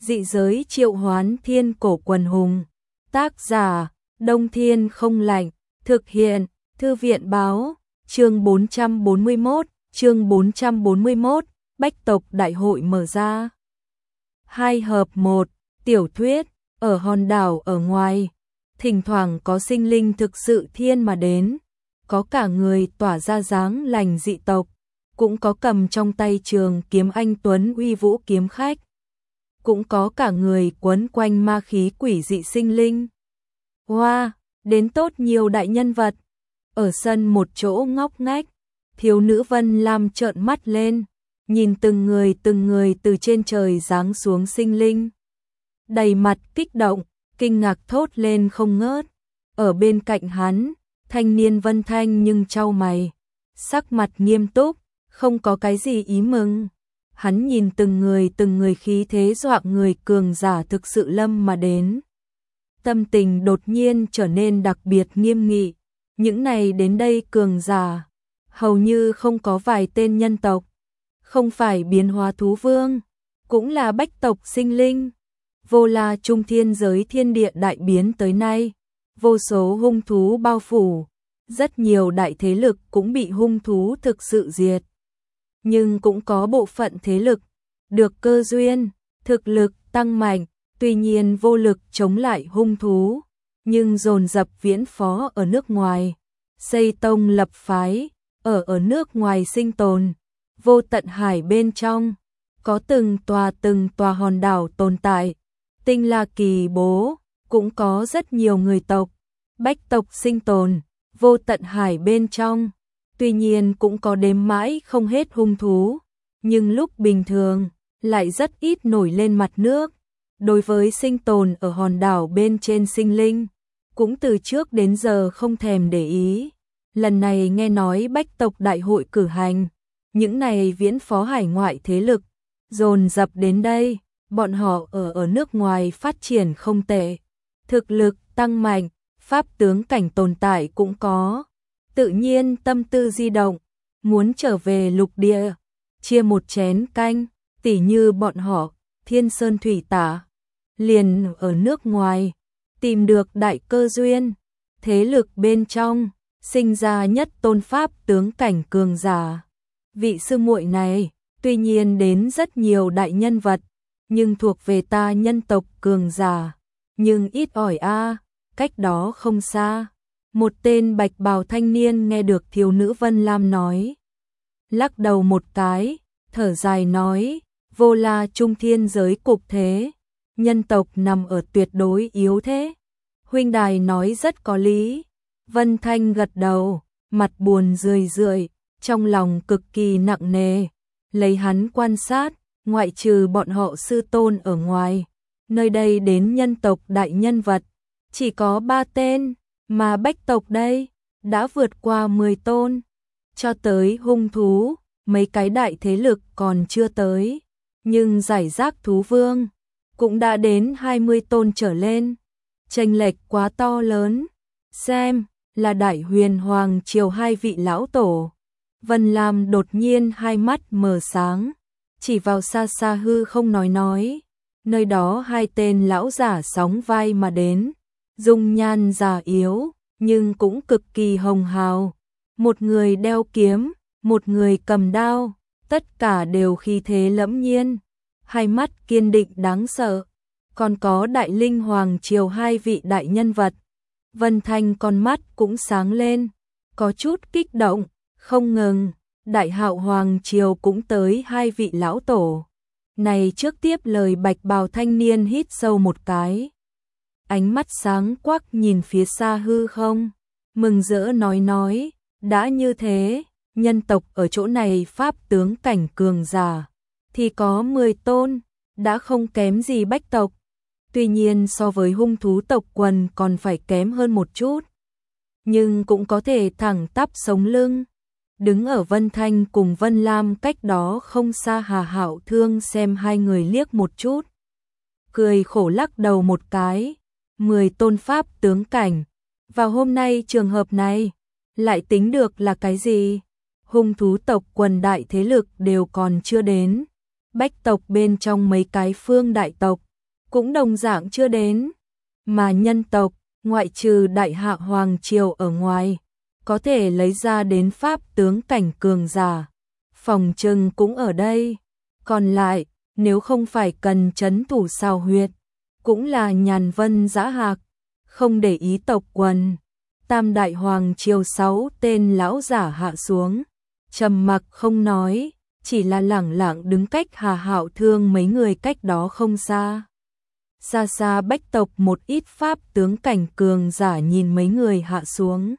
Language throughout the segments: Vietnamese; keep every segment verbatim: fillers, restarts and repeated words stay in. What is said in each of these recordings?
Dị giới triệu hoán thiên cổ quần hùng. Tác giả, Đông Thiên không lạnh. Thực hiện, Thư viện báo. Chương bốn trăm bốn mươi mốt, chương bốn trăm bốn mươi mốt, Bách tộc đại hội mở ra. Hai hợp một, tiểu thuyết, ở hòn đảo ở ngoài. Thỉnh thoảng có sinh linh thực sự thiên mà đến. Có cả người tỏa ra dáng lành dị tộc. Cũng có cầm trong tay trường kiếm anh tuấn uy vũ kiếm khách. Cũng có cả người quấn quanh ma khí quỷ dị sinh linh. Hoa, wow, đến tốt nhiều đại nhân vật. Ở sân một chỗ ngóc ngách, thiếu nữ Vân Lam trợn mắt lên, nhìn từng người từng người từ trên trời giáng xuống sinh linh. Đầy mặt kích động, kinh ngạc thốt lên không ngớt. Ở bên cạnh hắn, thanh niên Vân Thanh nhưng chau mày, sắc mặt nghiêm túc, không có cái gì ý mừng. Hắn nhìn từng người từng người khí thế dọa người cường giả thực sự lâm mà đến. Tâm tình đột nhiên trở nên đặc biệt nghiêm nghị. Những này đến đây cường giả, hầu như không có vài tên nhân tộc, không phải biến hóa thú vương, cũng là bách tộc sinh linh. Vô la trung thiên giới thiên địa đại biến tới nay, vô số hung thú bao phủ, rất nhiều đại thế lực cũng bị hung thú thực sự diệt. Nhưng cũng có bộ phận thế lực, được cơ duyên, thực lực tăng mạnh, tuy nhiên vô lực chống lại hung thú, nhưng dồn dập viễn phó ở nước ngoài, xây tông lập phái, ở ở nước ngoài sinh tồn. Vô tận hải bên trong, có từng tòa từng tòa hòn đảo tồn tại, tinh la kỳ bố, cũng có rất nhiều người tộc, bách tộc sinh tồn, vô tận hải bên trong. Tuy nhiên cũng có đếm mãi không hết hung thú, nhưng lúc bình thường, lại rất ít nổi lên mặt nước. Đối với sinh tồn ở hòn đảo bên trên sinh linh, cũng từ trước đến giờ không thèm để ý. Lần này nghe nói bách tộc đại hội cử hành, những này viễn phó hải ngoại thế lực, dồn dập đến đây, bọn họ ở ở nước ngoài phát triển không tệ. Thực lực tăng mạnh, pháp tướng cảnh tồn tại cũng có. Tự nhiên tâm tư di động, muốn trở về lục địa, chia một chén canh, tỉ như bọn họ, thiên sơn thủy tả, liền ở nước ngoài, tìm được đại cơ duyên, thế lực bên trong, sinh ra nhất tôn pháp tướng cảnh cường giả. Vị sư muội này, tuy nhiên đến rất nhiều đại nhân vật, nhưng thuộc về ta nhân tộc cường giả, nhưng ít ỏi a, cách đó không xa. Một tên bạch bào thanh niên nghe được thiếu nữ Vân Lam nói, lắc đầu một cái, thở dài nói, vô la trung thiên giới cục thế, nhân tộc nằm ở tuyệt đối yếu thế. Huynh đài nói rất có lý. Vân Thanh gật đầu, mặt buồn rười rượi, trong lòng cực kỳ nặng nề. Lấy hắn quan sát, ngoại trừ bọn họ sư tôn ở ngoài, nơi đây đến nhân tộc đại nhân vật, chỉ có ba tên. Mà bách tộc đây, đã vượt qua mười tôn, cho tới hung thú, mấy cái đại thế lực còn chưa tới, nhưng giải rác thú vương, cũng đã đến hai mươi tôn trở lên, chênh lệch quá to lớn, xem, là đại huyền hoàng triều hai vị lão tổ. Vân Lam đột nhiên hai mắt mở sáng, chỉ vào xa xa hư không nói nói, nơi đó hai tên lão giả sóng vai mà đến. Dung nhan già yếu, nhưng cũng cực kỳ hồng hào. Một người đeo kiếm, một người cầm đao, tất cả đều khí thế lẫm nhiên, hai mắt kiên định đáng sợ. Còn có đại linh hoàng triều hai vị đại nhân vật. Vân Thanh con mắt cũng sáng lên, có chút kích động, không ngừng. Đại hạo hoàng triều cũng tới hai vị lão tổ. Này trước tiếp lời bạch bào thanh niên hít sâu một cái. Ánh mắt sáng quắc nhìn phía xa hư không, mừng rỡ nói nói, đã như thế, nhân tộc ở chỗ này pháp tướng cảnh cường giả, thì có mười tôn, đã không kém gì bách tộc. Tuy nhiên so với hung thú tộc quần còn phải kém hơn một chút, nhưng cũng có thể thẳng tắp sống lưng. Đứng ở Vân Thanh cùng Vân Lam cách đó không xa Hà Hạo Thương xem hai người liếc một chút, cười khổ lắc đầu một cái. Mười tôn pháp tướng cảnh, vào hôm nay trường hợp này, lại tính được là cái gì? Hung thú tộc quần đại thế lực đều còn chưa đến, bách tộc bên trong mấy cái phương đại tộc, cũng đồng dạng chưa đến, mà nhân tộc, ngoại trừ Đại Hạ Hoàng Triều ở ngoài, có thể lấy ra đến pháp tướng cảnh cường giả, phòng trừng cũng ở đây, còn lại, nếu không phải cần trấn thủ Sào Huyệt, cũng là nhàn vân dã hạc, không để ý tộc quần. Tam Đại Hoàng Triều sáu tên lão giả hạ xuống, trầm mặc không nói, chỉ là lẳng lặng đứng cách Hà Hạo Thương mấy người cách đó không xa. Xa xa Bách tộc một ít pháp tướng cảnh cường giả nhìn mấy người hạ xuống.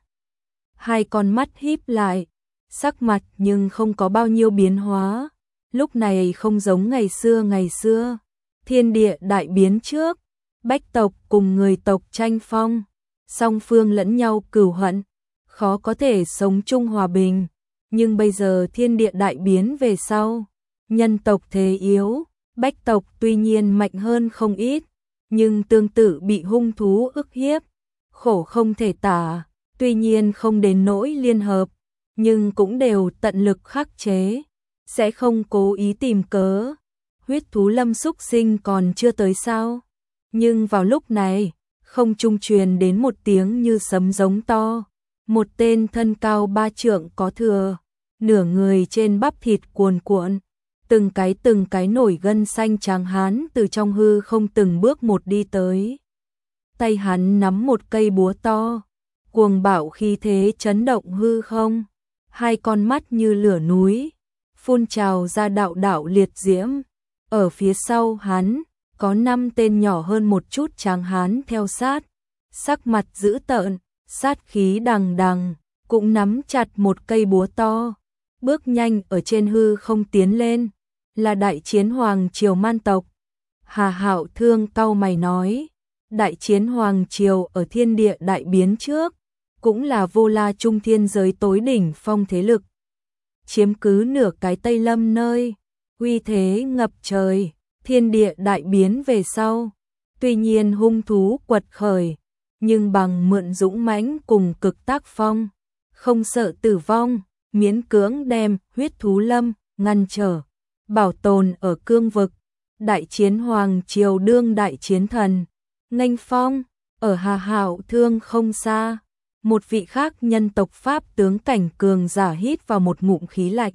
Hai con mắt híp lại, sắc mặt nhưng không có bao nhiêu biến hóa, lúc này không giống ngày xưa ngày xưa. Thiên địa đại biến trước, Bách tộc cùng người tộc tranh phong, song phương lẫn nhau cừu hận, khó có thể sống chung hòa bình. Nhưng bây giờ thiên địa đại biến về sau, nhân tộc thế yếu, Bách tộc tuy nhiên mạnh hơn không ít, nhưng tương tự bị hung thú ức hiếp, khổ không thể tả, tuy nhiên không đến nỗi liên hợp, nhưng cũng đều tận lực khắc chế, sẽ không cố ý tìm cớ. Huyết thú lâm xúc sinh còn chưa tới sao? Nhưng vào lúc này, không trung truyền đến một tiếng như sấm giống to, một tên thân cao ba trượng có thừa, nửa người trên bắp thịt cuồn cuộn, từng cái từng cái nổi gân xanh trắng hán từ trong hư không từng bước một đi tới. Tay hắn nắm một cây búa to, cuồng bạo khí thế chấn động hư không, hai con mắt như lửa núi, phun trào ra đạo đạo liệt diễm. Ở phía sau hắn, có năm tên nhỏ hơn một chút tráng hán theo sát, sắc mặt dữ tợn, sát khí đằng đằng, cũng nắm chặt một cây búa to, bước nhanh ở trên hư không tiến lên, là Đại Chiến Hoàng Triều Man tộc. Hà Hạo Thương cau mày nói, Đại Chiến Hoàng Triều ở thiên địa đại biến trước, cũng là vô la trung thiên giới tối đỉnh phong thế lực, chiếm cứ nửa cái Tây Lâm nơi, uy thế ngập trời. Thiên địa đại biến về sau, tuy nhiên hung thú quật khởi, nhưng bằng mượn dũng mãnh cùng cực tác phong, không sợ tử vong, miễn cưỡng đem huyết thú lâm ngăn trở, bảo tồn ở cương vực. Đại Chiến Hoàng Triều đương đại chiến thần, nghênh phong, ở Hà Hạo Thương không xa, một vị khác nhân tộc pháp tướng cảnh cường giả hít vào một ngụm khí lạnh,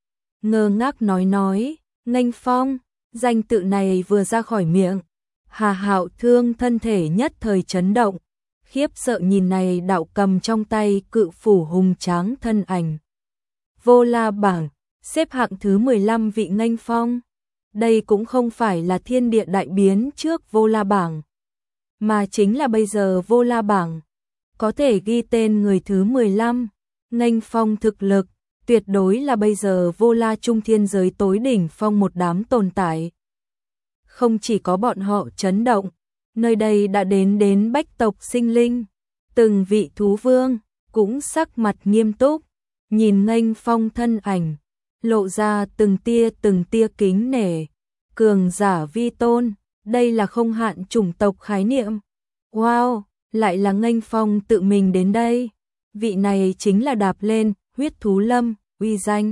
ngơ ngác nói nói, nghênh phong. Danh tự này vừa ra khỏi miệng, Hà Hạo Thương thân thể nhất thời chấn động, khiếp sợ nhìn này đạo cầm trong tay cự phủ hùng tráng thân ảnh. Vô La bảng, xếp hạng thứ mười lăm vị nghênh phong. Đây cũng không phải là thiên địa đại biến trước Vô La bảng, mà chính là bây giờ Vô La bảng. Có thể ghi tên người thứ mười lăm, nghênh phong thực lực. Tuyệt đối là bây giờ vô la trung thiên giới tối đỉnh phong một đám tồn tại. Không chỉ có bọn họ chấn động, nơi đây đã đến đến Bách tộc sinh linh, từng vị thú vương cũng sắc mặt nghiêm túc, nhìn nghênh phong thân ảnh, lộ ra từng tia từng tia kính nể, cường giả vi tôn, đây là không hạn chủng tộc khái niệm. Wow, lại là nghênh phong tự mình đến đây, vị này chính là đạp lên huyết thú lâm, uy danh,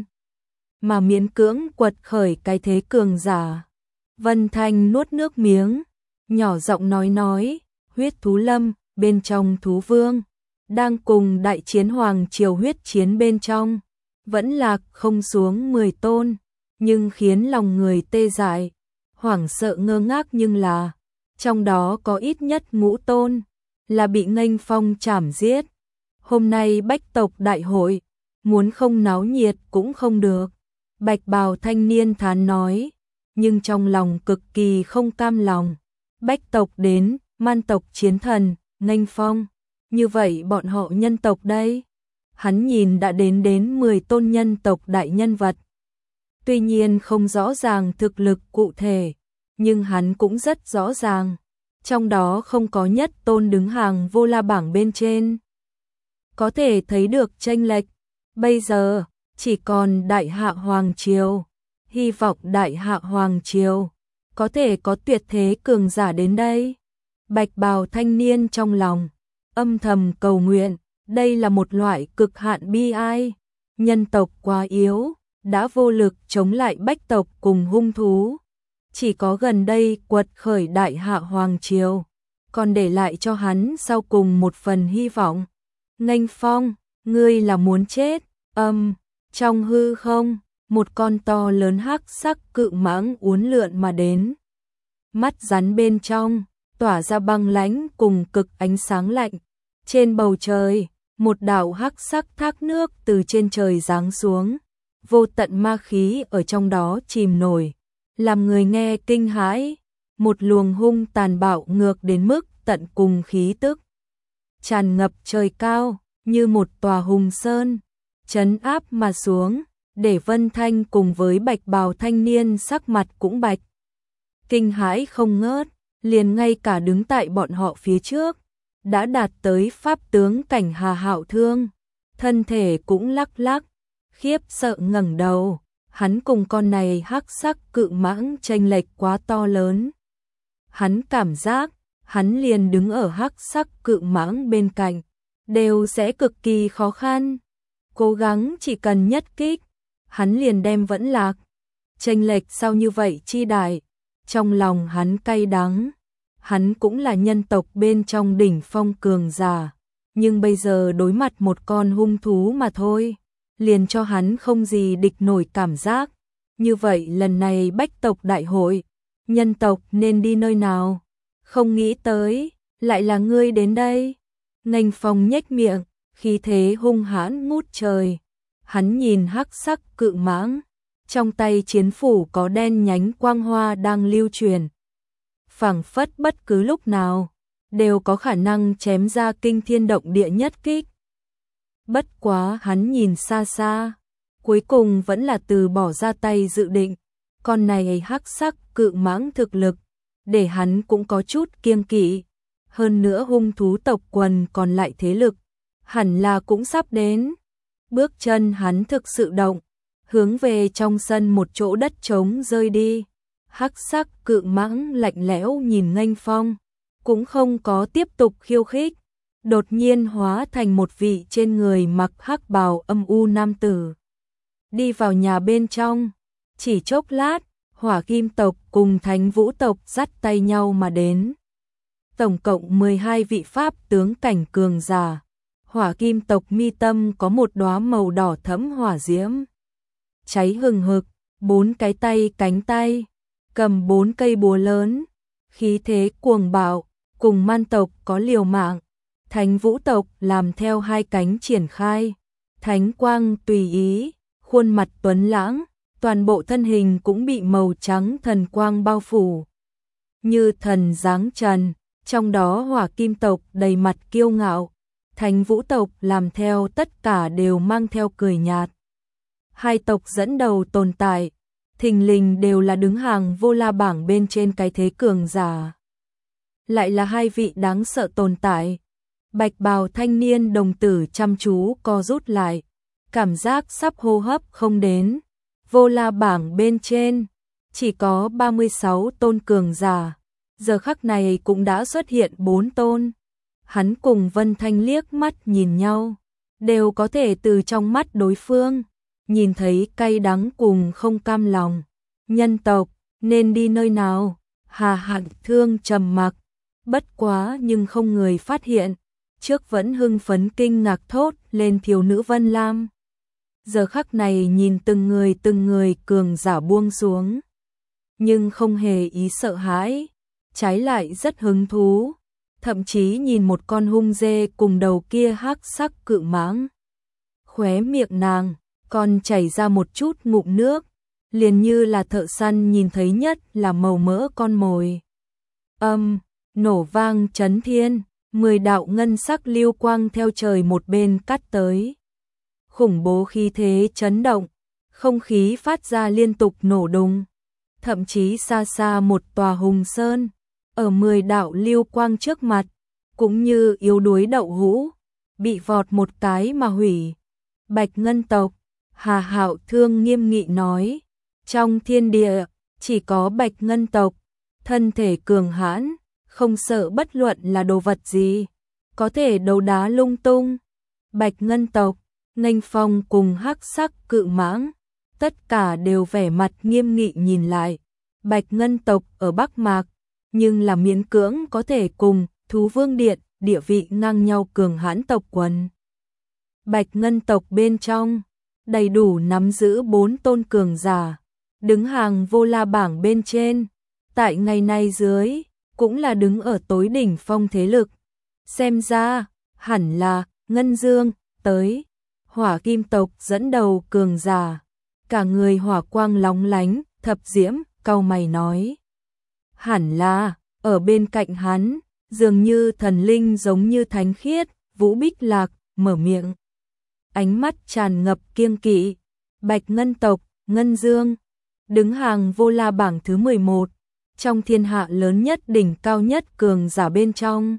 mà miễn cưỡng quật khởi cái thế cường giả. Vân Thanh nuốt nước miếng, nhỏ giọng nói nói, huyết thú lâm, bên trong thú vương, đang cùng Đại Chiến Hoàng Triều huyết chiến bên trong, vẫn lạc không xuống mười tôn, nhưng khiến lòng người tê dại, hoảng sợ ngơ ngác nhưng là, trong đó có ít nhất ngũ tôn, là bị nghênh phong chảm giết. Hôm nay Bách tộc đại hội, muốn không náo nhiệt cũng không được. Bạch bào thanh niên thán nói, nhưng trong lòng cực kỳ không cam lòng. Bách tộc đến, Man tộc chiến thần, nghênh phong, như vậy bọn họ nhân tộc đây. Hắn nhìn đã đến đến mười tôn nhân tộc đại nhân vật. Tuy nhiên không rõ ràng thực lực cụ thể, nhưng hắn cũng rất rõ ràng, trong đó không có nhất tôn đứng hàng vô la bảng bên trên. Có thể thấy được chênh lệch. Bây giờ, chỉ còn Đại Hạ Hoàng Triều, hy vọng Đại Hạ Hoàng Triều có thể có tuyệt thế cường giả đến đây. Bạch bào thanh niên trong lòng, âm thầm cầu nguyện, đây là một loại cực hạn bi ai. Nhân tộc quá yếu, đã vô lực chống lại Bách tộc cùng hung thú. chỉ có gần đây quật khởi đại hạ hoàng triều, còn để lại cho hắn sau cùng một phần hy vọng. Nghênh Phong, ngươi là muốn chết? Âm, trong hư không, một con to lớn hắc sắc cự mãng uốn lượn mà đến. Mắt rắn bên trong tỏa ra băng lãnh cùng cực ánh sáng lạnh. Trên bầu trời, một đạo hắc sắc thác nước từ trên trời giáng xuống, vô tận ma khí ở trong đó chìm nổi, làm người nghe kinh hãi. Một luồng hung tàn bạo ngược đến mức tận cùng, khí tức tràn ngập trời cao, như một tòa hùng sơn, trấn áp mà xuống, để Vân Thanh cùng với bạch bào thanh niên sắc mặt cũng bạch. Kinh hãi không ngớt, liền ngay cả đứng tại bọn họ phía trước, đã đạt tới pháp tướng cảnh Hà Hạo Thương, thân thể cũng lắc lắc, khiếp sợ ngẩng đầu, hắn cùng con này hắc sắc cự mãng chênh lệch quá to lớn. Hắn cảm giác, hắn liền đứng ở hắc sắc cự mãng bên cạnh, đều sẽ cực kỳ khó khăn. Cố gắng chỉ cần nhất kích, hắn liền đem vẫn lạc. Chênh lệch sao như vậy chi đại, trong lòng hắn cay đắng. Hắn cũng là nhân tộc bên trong đỉnh phong cường giả, nhưng bây giờ đối mặt một con hung thú mà thôi, liền cho hắn không gì địch nổi cảm giác. Như vậy lần này bách tộc đại hội, nhân tộc nên đi nơi nào? Không nghĩ tới, lại là ngươi đến đây. Nghênh Phong nhếch miệng, khí thế hung hãn ngút trời. Hắn nhìn hắc sắc cự mãng, trong tay chiến phủ có đen nhánh quang hoa đang lưu truyền, phảng phất bất cứ lúc nào đều có khả năng chém ra kinh thiên động địa nhất kích. Bất quá hắn nhìn xa xa, cuối cùng vẫn là từ bỏ ra tay dự định. Con này hắc sắc cự mãng thực lực, để hắn cũng có chút kiêng kỵ. Hơn nữa hung thú tộc quần còn lại thế lực, hẳn là cũng sắp đến. Bước chân hắn thực sự động, hướng về trong sân một chỗ đất trống rơi đi. Hắc sắc cự mãng lạnh lẽo nhìn Nghênh Phong, cũng không có tiếp tục khiêu khích, đột nhiên hóa thành một vị trên người mặc hắc bào âm u nam tử. Đi vào nhà bên trong, chỉ chốc lát, Hỏa Kim tộc cùng Thánh Vũ tộc dắt tay nhau mà đến. Tổng cộng mười hai vị pháp tướng cảnh cường giả. Hỏa Kim tộc mi tâm có một đóa màu đỏ thẫm hỏa diễm, cháy hừng hực, bốn cái tay cánh tay, cầm bốn cây búa lớn, khí thế cuồng bạo, cùng Man tộc có liều mạng. Thánh Vũ tộc làm theo hai cánh triển khai, thánh quang tùy ý, khuôn mặt tuấn lãng, toàn bộ thân hình cũng bị màu trắng thần quang bao phủ, như thần giáng trần. Trong đó Hỏa Kim tộc đầy mặt kiêu ngạo, Thánh Vũ tộc làm theo tất cả đều mang theo cười nhạt. Hai tộc dẫn đầu tồn tại, thình lình đều là đứng hàng vô la bảng bên trên cái thế cường giả. Lại là hai vị đáng sợ tồn tại. Bạch bào thanh niên đồng tử chăm chú co rút lại, cảm giác sắp hô hấp không đến. Vô la bảng bên trên, chỉ có ba mươi sáu tôn cường giả, giờ khắc này cũng đã xuất hiện bốn tôn. Hắn cùng Vân Thanh liếc mắt nhìn nhau, đều có thể từ trong mắt đối phương nhìn thấy cay đắng cùng không cam lòng. Nhân tộc nên đi nơi nào? Hà Hạo Thương trầm mặc, bất quá nhưng không người phát hiện, trước vẫn hưng phấn kinh ngạc thốt lên thiếu nữ Vân Lam. Giờ khắc này nhìn từng người từng người cường giả buông xuống, nhưng không hề ý sợ hãi, trái lại rất hứng thú, thậm chí nhìn một con hung dê cùng đầu kia hắc sắc cự mãng. Khóe miệng nàng còn chảy ra một chút ngụm nước, liền như là thợ săn nhìn thấy nhất là màu mỡ con mồi. Âm, nổ vang chấn thiên, mười đạo ngân sắc lưu quang theo trời một bên cắt tới. Khủng bố khí thế chấn động, không khí phát ra liên tục nổ đùng. Thậm chí xa xa một tòa hùng sơn, ở mười đạo lưu quang trước mặt, cũng như yếu đuối đậu hũ, bị vọt một cái mà hủy. Bạch Ngân tộc, Hà Hạo Thương nghiêm nghị nói, trong thiên địa, chỉ có Bạch Ngân tộc, thân thể cường hãn, không sợ bất luận là đồ vật gì, có thể đấu đá lung tung. Bạch Ngân tộc, Nghênh Phong cùng hắc sắc cự mãng, tất cả đều vẻ mặt nghiêm nghị nhìn lại. Bạch Ngân tộc ở Bắc Mạc, nhưng là miễn cưỡng có thể cùng Thú Vương Điện địa vị ngang nhau cường hãn tộc quần. Bạch Ngân tộc bên trong, đầy đủ nắm giữ bốn tôn cường giả, đứng hàng vô la bảng bên trên, tại ngày nay dưới, cũng là đứng ở tối đỉnh phong thế lực. Xem ra, hẳn là Ngân Dương tới. Hỏa Kim tộc dẫn đầu cường giả, cả người hỏa quang lóng lánh, Thập Diễm cau mày nói: hẳn là ở bên cạnh hắn, dường như thần linh giống như thánh khiết. Vũ Bích Lạc mở miệng, ánh mắt tràn ngập kiêng kỵ. Bạch Ngân tộc, Ngân Dương, đứng hàng vô la bảng thứ mười một, trong thiên hạ lớn nhất đỉnh cao nhất cường giả bên trong.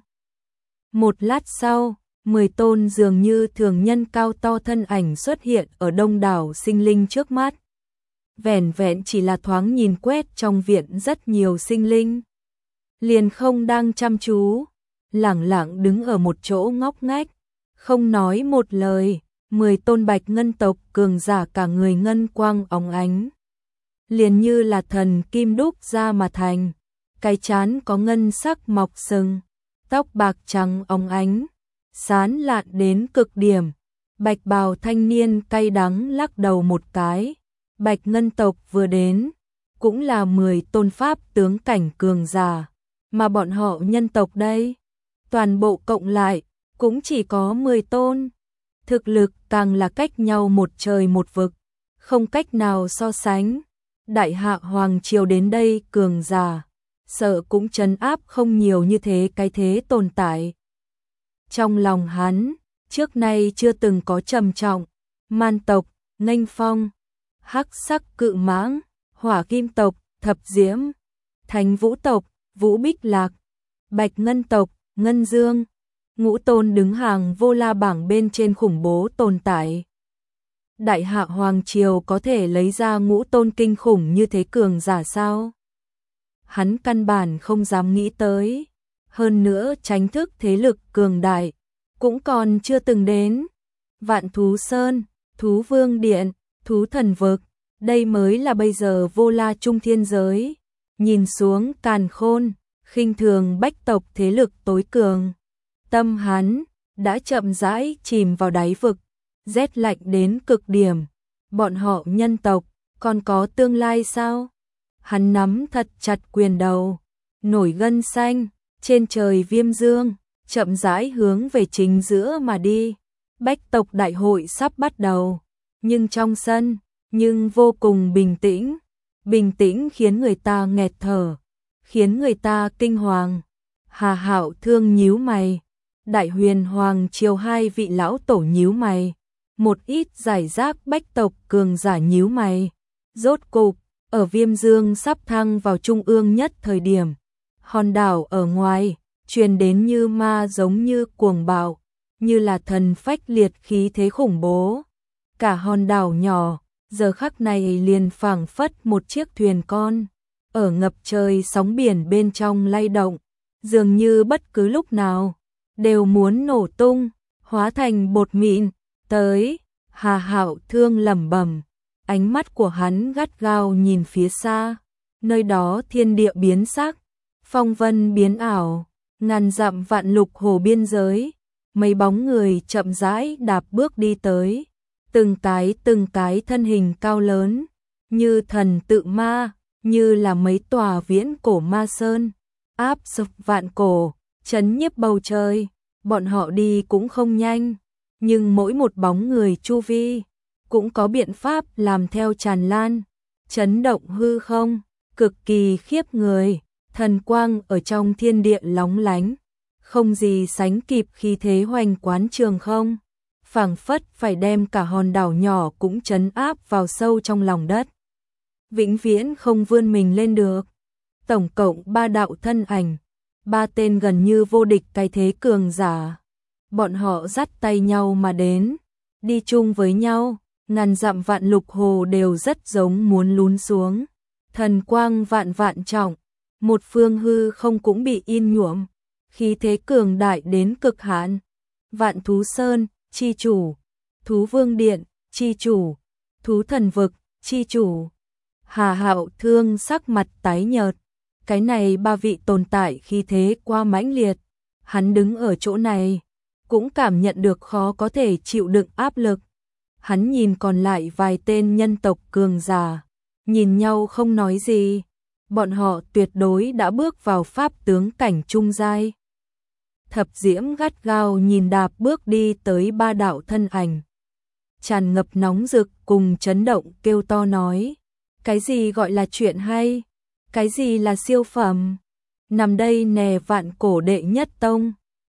Một lát sau, mười tôn dường như thường nhân cao to thân ảnh xuất hiện ở đông đảo sinh linh trước mắt. Vẻn vẹn chỉ là thoáng nhìn quét trong viện rất nhiều sinh linh, liền không đang chăm chú, lẳng lặng đứng ở một chỗ ngóc ngách, không nói một lời. Mười tôn Bạch Ngân tộc cường giả cả người ngân quang óng ánh, liền như là thần kim đúc ra mà thành. Cái trán có ngân sắc mọc sừng, tóc bạc trắng óng ánh, sán lạn đến cực điểm. Bạch bào thanh niên cay đắng lắc đầu một cái. Bạch Ngân tộc vừa đến, cũng là mười tôn pháp tướng cảnh cường giả, mà bọn họ nhân tộc đây, toàn bộ cộng lại, cũng chỉ có mười tôn. Thực lực càng là cách nhau một trời một vực, không cách nào so sánh. Đại hạ hoàng triều đến đây cường giả, sợ cũng trấn áp không nhiều như thế cái thế tồn tại. Trong lòng hắn, trước nay chưa từng có trầm trọng. Man tộc, Nghênh Phong, Hắc Sắc Cự Mãng, Hỏa Kim tộc, Thập Diễm, Thánh Vũ tộc, Vũ Bích Lạc, Bạch Ngân tộc, Ngân Dương, ngũ tôn đứng hàng vô la bảng bên trên khủng bố tồn tại. Đại hạ hoàng triều có thể lấy ra ngũ tôn kinh khủng như thế cường giả sao? Hắn căn bản không dám nghĩ tới. Hơn nữa tránh thức thế lực cường đại cũng còn chưa từng đến. Vạn Thú Sơn, Thú Vương Điện, Thú Thần Vực, đây mới là bây giờ vô la trung thiên giới. Nhìn xuống càn khôn, khinh thường bách tộc thế lực tối cường. Tâm hắn đã chậm rãi chìm vào đáy vực, rét lạnh đến cực điểm. Bọn họ nhân tộc còn có tương lai sao? Hắn nắm thật chặt quyền đầu, nổi gân xanh, trên trời viêm dương, chậm rãi hướng về chính giữa mà đi. Bách tộc đại hội sắp bắt đầu, nhưng trong sân, nhưng vô cùng bình tĩnh. Bình tĩnh khiến người ta nghẹt thở, khiến người ta kinh hoàng. Hà Hạo Thương nhíu mày, Đại Huyền Hoàng triều hai vị lão tổ nhíu mày, một ít giải rác bách tộc cường giả nhíu mày. Rốt cục, ở Viêm Dương sắp thăng vào trung ương nhất thời điểm, hòn đảo ở ngoài truyền đến như ma giống như cuồng bạo, như là thần phách liệt khí thế khủng bố. Cả hòn đảo nhỏ giờ khắc này liền phảng phất một chiếc thuyền con ở ngập trời sóng biển bên trong lay động, dường như bất cứ lúc nào đều muốn nổ tung, hóa thành bột mịn. Tới, Hà Hạo Thương lẩm bẩm, ánh mắt của hắn gắt gao nhìn phía xa, nơi đó thiên địa biến sắc, phong vân biến ảo, ngàn dặm vạn lục hồ biên giới, mấy bóng người chậm rãi đạp bước đi tới, từng cái từng cái thân hình cao lớn, như thần tự ma, như là mấy tòa viễn cổ ma sơn, áp sập vạn cổ, chấn nhiếp bầu trời. Bọn họ đi cũng không nhanh, nhưng mỗi một bóng người chu vi cũng có biện pháp làm theo tràn lan, chấn động hư không, cực kỳ khiếp người. Thần quang ở trong thiên địa lóng lánh, không gì sánh kịp khí thế hoành quán trường không, phảng phất phải đem cả hòn đảo nhỏ cũng trấn áp vào sâu trong lòng đất, vĩnh viễn không vươn mình lên được. Tổng cộng ba đạo thân ảnh, ba tên gần như vô địch cái thế cường giả. Bọn họ dắt tay nhau mà đến, đi chung với nhau, ngàn dặm vạn lục hồ đều rất giống muốn lún xuống. Thần quang vạn vạn trọng, một phương hư không cũng bị in nhuộm, khí thế cường đại đến cực hạn. Vạn Thú Sơn, chi chủ, Thú Vương Điện, chi chủ, Thú Thần Vực, chi chủ, Hà Hạo Thương sắc mặt tái nhợt, cái này ba vị tồn tại khi thế qua mãnh liệt, hắn đứng ở chỗ này, cũng cảm nhận được khó có thể chịu đựng áp lực. Hắn nhìn còn lại vài tên nhân tộc cường giả, nhìn nhau không nói gì, bọn họ tuyệt đối đã bước vào pháp tướng cảnh trung giai. Thập Diễm gắt gao nhìn đạp bước đi tới ba đạo thân ảnh, tràn ngập nóng rực cùng chấn động, kêu to nói, cái gì gọi là chuyện hay, cái gì là siêu phẩm, nằm đây nè vạn cổ đệ nhất tông.